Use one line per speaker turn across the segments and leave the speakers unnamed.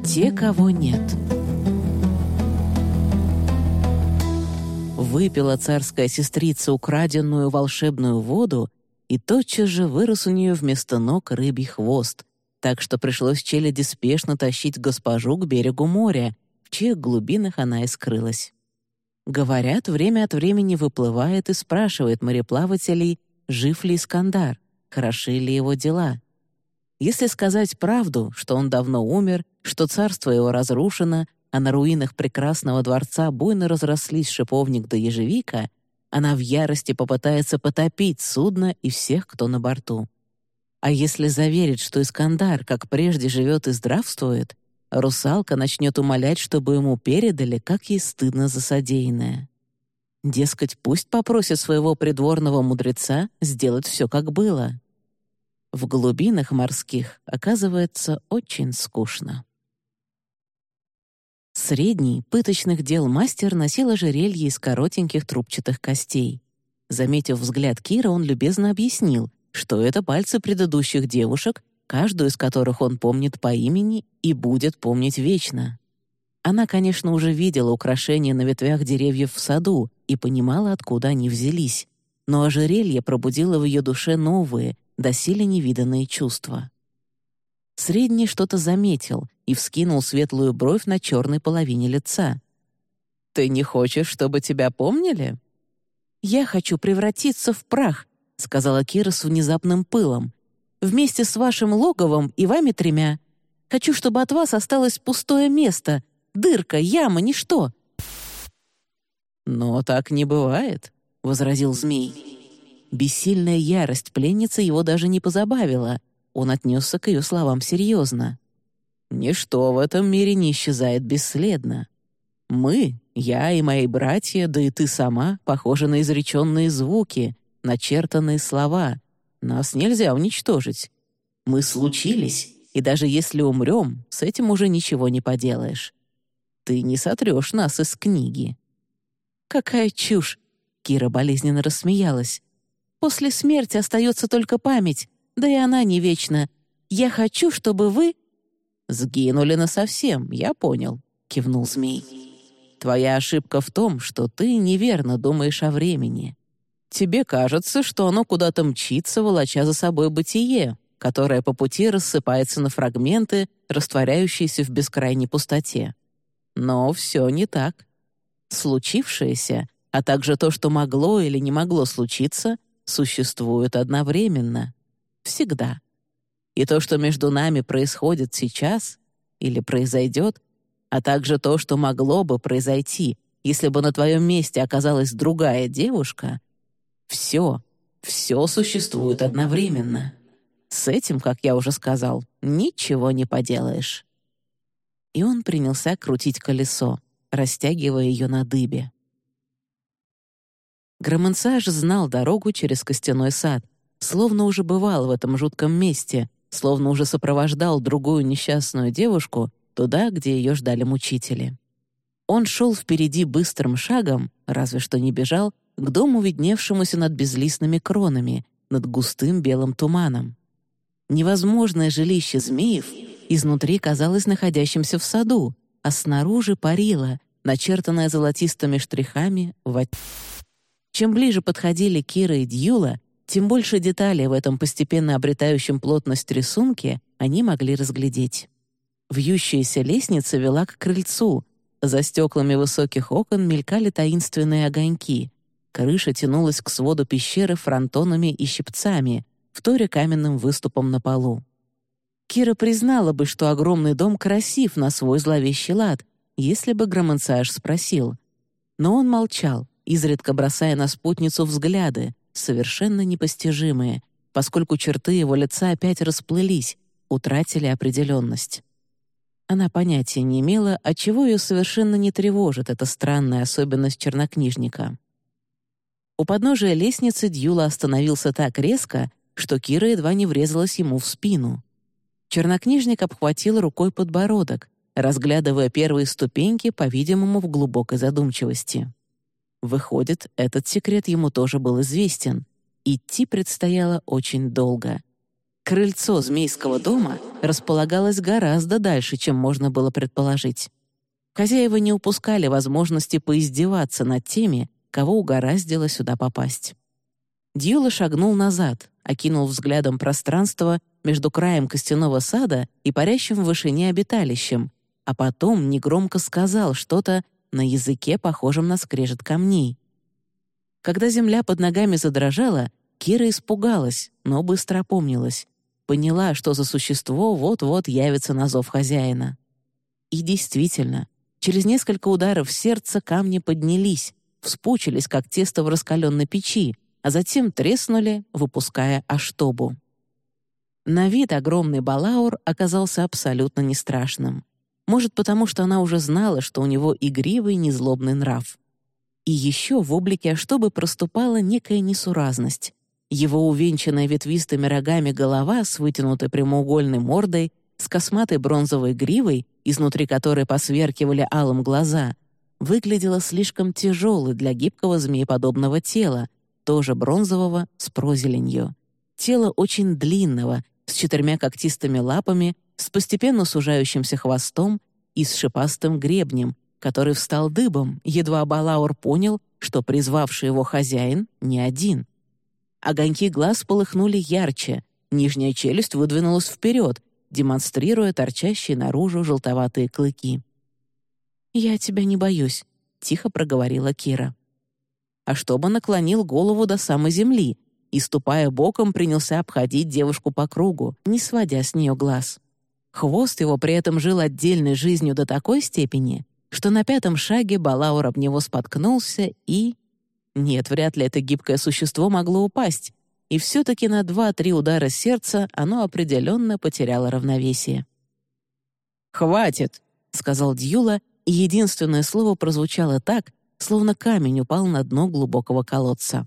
Те, кого нет. Выпила царская сестрица украденную волшебную воду, и тотчас же вырос у нее вместо ног рыбий хвост, так что пришлось челяди спешно тащить госпожу к берегу моря, в чьих глубинах она и скрылась. Говорят, время от времени выплывает и спрашивает мореплавателей, жив ли Искандар, хороши ли его дела. Если сказать правду, что он давно умер, что царство его разрушено, а на руинах прекрасного дворца буйно разрослись шиповник да ежевика, она в ярости попытается потопить судно и всех, кто на борту. А если заверить, что Искандар, как прежде, живет и здравствует, русалка начнет умолять, чтобы ему передали, как ей стыдно за содеянное. Дескать, пусть попросит своего придворного мудреца сделать все, как было. В глубинах морских, оказывается, очень скучно. Средний, пыточных дел мастер носил ожерелье из коротеньких трубчатых костей. Заметив взгляд Кира, он любезно объяснил, что это пальцы предыдущих девушек, каждую из которых он помнит по имени и будет помнить вечно. Она, конечно, уже видела украшения на ветвях деревьев в саду и понимала, откуда они взялись, но ожерелье пробудило в ее душе новые, доселе невиданные чувства. Средний что-то заметил и вскинул светлую бровь на черной половине лица. «Ты не хочешь, чтобы тебя помнили?» «Я хочу превратиться в прах», — сказала Кира с внезапным пылом. «Вместе с вашим логовом и вами тремя. Хочу, чтобы от вас осталось пустое место, дырка, яма, ничто». «Но так не бывает», — возразил змей. Бессильная ярость пленницы его даже не позабавила. Он отнесся к ее словам серьезно. «Ничто в этом мире не исчезает бесследно. Мы, я и мои братья, да и ты сама, похожи на изреченные звуки, начертанные слова. Нас нельзя уничтожить. Мы случились, и даже если умрем, с этим уже ничего не поделаешь. Ты не сотрешь нас из книги». «Какая чушь!» — Кира болезненно рассмеялась. «После смерти остается только память, да и она не вечна. Я хочу, чтобы вы...» «Сгинули насовсем, я понял», — кивнул змей. «Твоя ошибка в том, что ты неверно думаешь о времени. Тебе кажется, что оно куда-то мчится, волоча за собой бытие, которое по пути рассыпается на фрагменты, растворяющиеся в бескрайней пустоте. Но все не так. Случившееся, а также то, что могло или не могло случиться, существует одновременно. Всегда. И то, что между нами происходит сейчас или произойдет, а также то, что могло бы произойти, если бы на твоем месте оказалась другая девушка, все существует одновременно. С этим, как я уже сказал, ничего не поделаешь». И он принялся крутить колесо, растягивая ее на дыбе. Громансаж знал дорогу через костяной сад, словно уже бывал в этом жутком месте, словно уже сопровождал другую несчастную девушку туда, где ее ждали мучители. Он шел впереди быстрым шагом, разве что не бежал, к дому, видневшемуся над безлистными кронами, над густым белым туманом. Невозможное жилище змеев изнутри казалось находящимся в саду, а снаружи парило, начертанное золотистыми штрихами во тьме. Чем ближе подходили Кира и Дьюла, тем больше деталей в этом постепенно обретающем плотность рисунке они могли разглядеть. Вьющаяся лестница вела к крыльцу. За стеклами высоких окон мелькали таинственные огоньки. Крыша тянулась к своду пещеры фронтонами и щипцами, вторя каменным выступом на полу. Кира признала бы, что огромный дом красив на свой зловещий лад, если бы Громансаж спросил. Но он молчал, изредка бросая на спутницу взгляды, совершенно непостижимые, поскольку черты его лица опять расплылись, утратили определенность. Она понятия не имела, отчего ее совершенно не тревожит эта странная особенность чернокнижника. У подножия лестницы Дьюла остановился так резко, что Кира едва не врезалась ему в спину. Чернокнижник обхватил рукой подбородок, разглядывая первые ступеньки, по-видимому, в глубокой задумчивости. Выходит, этот секрет ему тоже был известен. Идти предстояло очень долго. Крыльцо змейского дома располагалось гораздо дальше, чем можно было предположить. Хозяева не упускали возможности поиздеваться над теми, кого угораздило сюда попасть. Дьюла шагнул назад, окинул взглядом пространство между краем костяного сада и парящим в вышине обиталищем, а потом негромко сказал что-то на языке, похожем на скрежет камней. Когда земля под ногами задрожала, Кира испугалась, но быстро опомнилась. Поняла, что за существо вот-вот явится на зов хозяина. И действительно, через несколько ударов сердца камни поднялись, вспучились, как тесто в раскаленной печи, а затем треснули, выпуская аштобу. На вид огромный балаур оказался абсолютно не страшным. Может, потому что она уже знала, что у него игривый, незлобный нрав. И еще в облике аштобы проступала некая несуразность. Его увенчанная ветвистыми рогами голова с вытянутой прямоугольной мордой, с косматой бронзовой гривой, изнутри которой посверкивали алым глаза, выглядела слишком тяжелой для гибкого змееподобного тела, тоже бронзового, с прозеленью. Тело очень длинного, с 4 когтистыми лапами, с постепенно сужающимся хвостом и с шипастым гребнем, который встал дыбом, едва балаур понял, что призвавший его хозяин не один. Огоньки глаз полыхнули ярче, нижняя челюсть выдвинулась вперед, демонстрируя торчащие наружу желтоватые клыки. «Я тебя не боюсь», — тихо проговорила Кира. А чтобы наклонил голову до самой земли и, ступая боком, принялся обходить девушку по кругу, не сводя с нее глаз. Хвост его при этом жил отдельной жизнью до такой степени, что на 5-м шаге балаур об него споткнулся и... Нет, вряд ли это гибкое существо могло упасть, и все-таки на 2-3 удара сердца оно определенно потеряло равновесие. «Хватит!» — сказал Дьюла, и единственное слово прозвучало так, словно камень упал на дно глубокого колодца.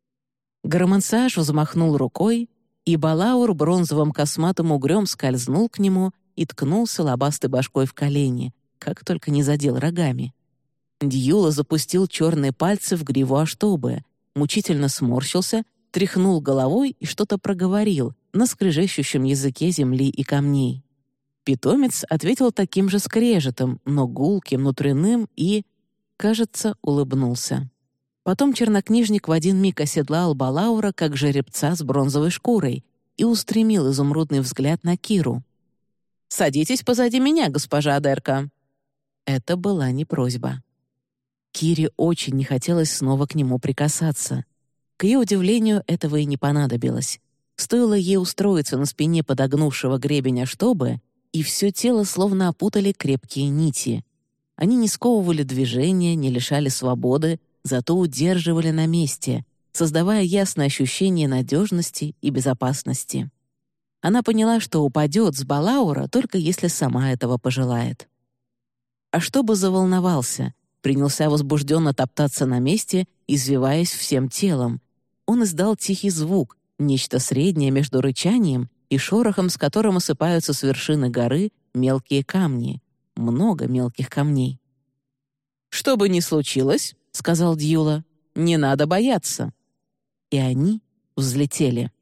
Громансаж взмахнул рукой, и балаур бронзовым косматым угрём скользнул к нему и ткнулся лобастой башкой в колени, как только не задел рогами. Дьюла запустил черные пальцы в гриву аштобы, мучительно сморщился, тряхнул головой и что-то проговорил на скрежещущем языке земли и камней. Питомец ответил таким же скрежетом, но гулким, внутренним и, кажется, улыбнулся. Потом чернокнижник в один миг оседлал балаура, как жеребца с бронзовой шкурой, и устремил изумрудный взгляд на Киру. «Садитесь позади меня, госпожа Адерка». Это была не просьба. Кире очень не хотелось снова к нему прикасаться. К ее удивлению, этого и не понадобилось. Стоило ей устроиться на спине подогнувшего гребень аштобы, и все тело словно опутали крепкие нити. Они не сковывали движения, не лишали свободы, зато удерживали на месте, создавая ясное ощущение надежности и безопасности. Она поняла, что упадет с балаура, только если сама этого пожелает. Аштоба заволновался, принялся возбужденно топтаться на месте, извиваясь всем телом. Он издал тихий звук, нечто среднее между рычанием и шорохом, с которым осыпаются с вершины горы мелкие камни. Много мелких камней. «Что бы ни случилось, — сказал Дьюла, — не надо бояться». И они взлетели.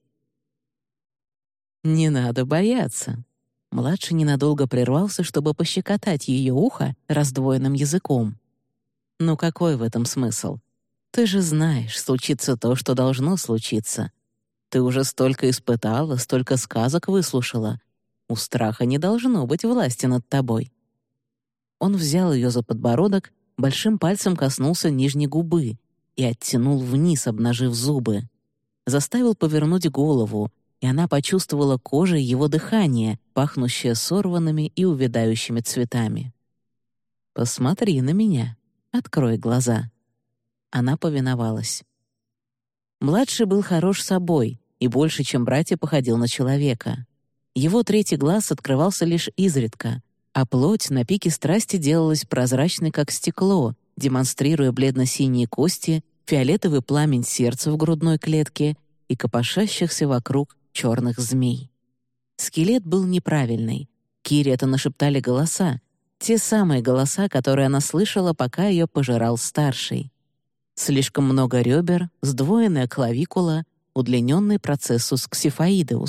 «Не надо бояться». Младший ненадолго прервался, чтобы пощекотать ее ухо раздвоенным языком. «Ну какой в этом смысл? Ты же знаешь, случится то, что должно случиться. Ты уже столько испытала, столько сказок выслушала. У страха не должно быть власти над тобой». Он взял ее за подбородок, большим пальцем коснулся нижней губы и оттянул вниз, обнажив зубы. Заставил повернуть голову, и она почувствовала кожей его дыхание, пахнущее сорванными и увядающими цветами. «Посмотри на меня. Открой глаза». Она повиновалась. Младший был хорош собой и больше, чем братья, походил на человека. Его 3-й глаз открывался лишь изредка, а плоть на пике страсти делалась прозрачной, как стекло, демонстрируя бледно-синие кости, фиолетовый пламень сердца в грудной клетке и копошащихся вокруг черных змей. Скелет был неправильный. Кире это нашептали голоса, те самые голоса, которые она слышала, пока ее пожирал старший. Слишком много ребер, сдвоенная клавикула, удлиненный процессус ксифоидеус.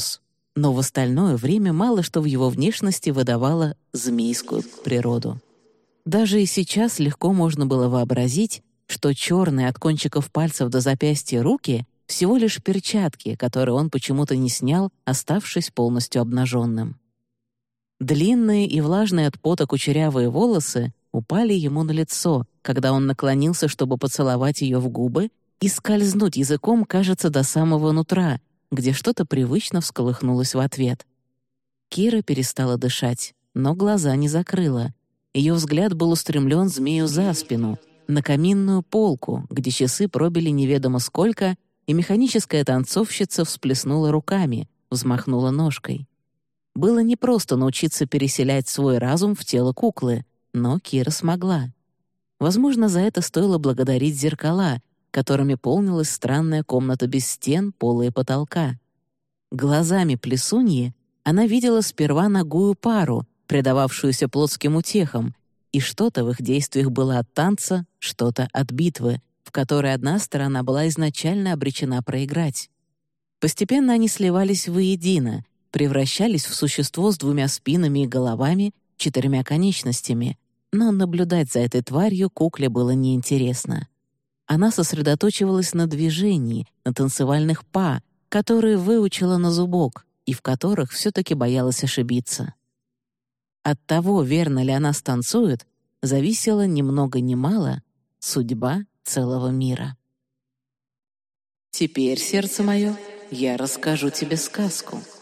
но в остальное время мало что в его внешности выдавало змейскую природу. Даже и сейчас легко можно было вообразить, что черные от кончиков пальцев до запястья руки — всего лишь перчатки, которые он почему-то не снял, оставшись полностью обнаженным. Длинные и влажные от пота кучерявые волосы упали ему на лицо, когда он наклонился, чтобы поцеловать ее в губы и скользнуть языком, кажется, до самого нутра, где что-то привычно всколыхнулось в ответ. Кира перестала дышать, но глаза не закрыла. Ее взгляд был устремлен змею за спину, на каминную полку, где часы пробили неведомо сколько, и механическая танцовщица всплеснула руками, взмахнула ножкой. Было непросто научиться переселять свой разум в тело куклы, но Кира смогла. Возможно, за это стоило благодарить зеркала, которыми полнилась странная комната без стен, пола и потолка. Глазами плесуньи она видела сперва нагую пару, предававшуюся плотским утехам, и что-то в их действиях было от танца, что-то от битвы, в которой одна сторона была изначально обречена проиграть. Постепенно они сливались воедино, превращались в существо с двумя спинами и головами, 4 конечностями, но наблюдать за этой тварью кукле было неинтересно. Она сосредоточивалась на движении, на танцевальных па, которые выучила на зубок и в которых все-таки боялась ошибиться. От того, верно ли она станцует, зависела ни много ни мало судьба целого мира. «Теперь, сердце мое, я расскажу тебе сказку».